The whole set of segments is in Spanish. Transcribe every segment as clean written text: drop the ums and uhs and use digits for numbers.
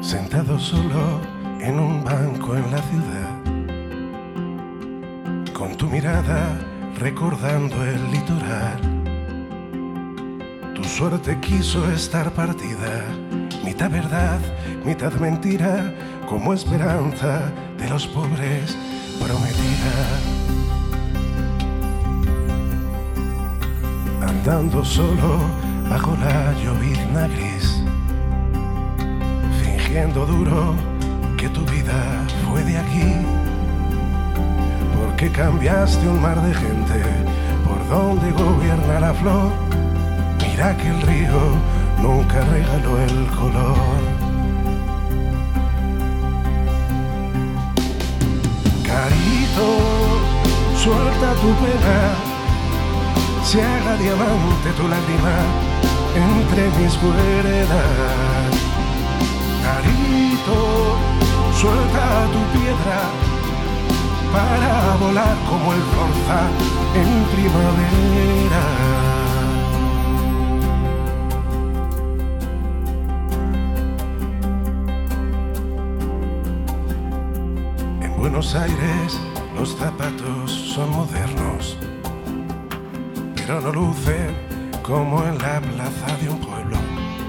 sentado solo en un banco en la ciudad, con tu mirada recordando el litoral. Tu suerte quiso estar partida, mitad verdad, mitad mentira, como esperanza de los pobres prometida. Andando solo bajo la llovizna gris, fingiendo duro que tu vida fue de aquí, porque cambiaste un mar de gente por donde gobierna la flor. Mira que el río nunca regaló el color. Carito, suelta tu pena, se haga diamante tu lágrima entre mis cuerdas. Carito, suelta tu piedra para volar como el zorzal en primavera. En Buenos Aires los zapatos son modernos, pero no lucen como en la plaza de un pueblo.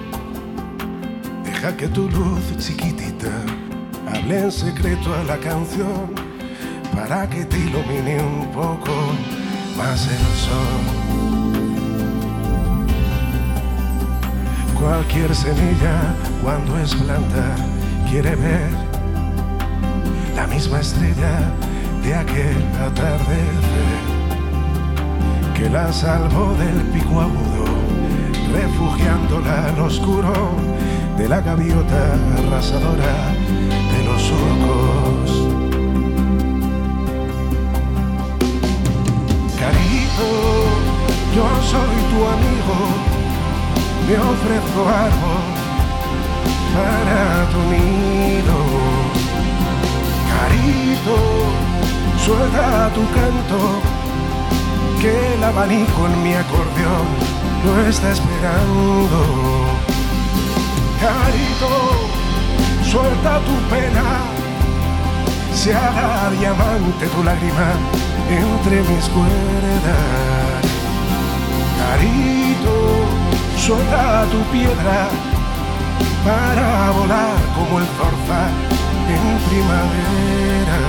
Deja que tu luz chiquitita hable en secreto a la canción, para que te ilumine un poco más el sol. Cualquier semilla cuando es planta quiere ver la misma estrella de aquel atardecer, que la salvó del pico agudo, refugiándola al oscuro de la gaviota arrasadora de los surcos. Carito, yo soy tu amigo, me ofrezco árbol para tu nido. Carito, suelta tu canto, que el abanico en mi acordeón lo está esperando. Carito, suelta tu pena, se haga diamante tu lágrima entre mis cuerdas. Carito, suelta tu piedra para volar como el zorzal en primavera.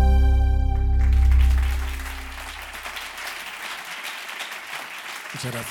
Muchas gracias.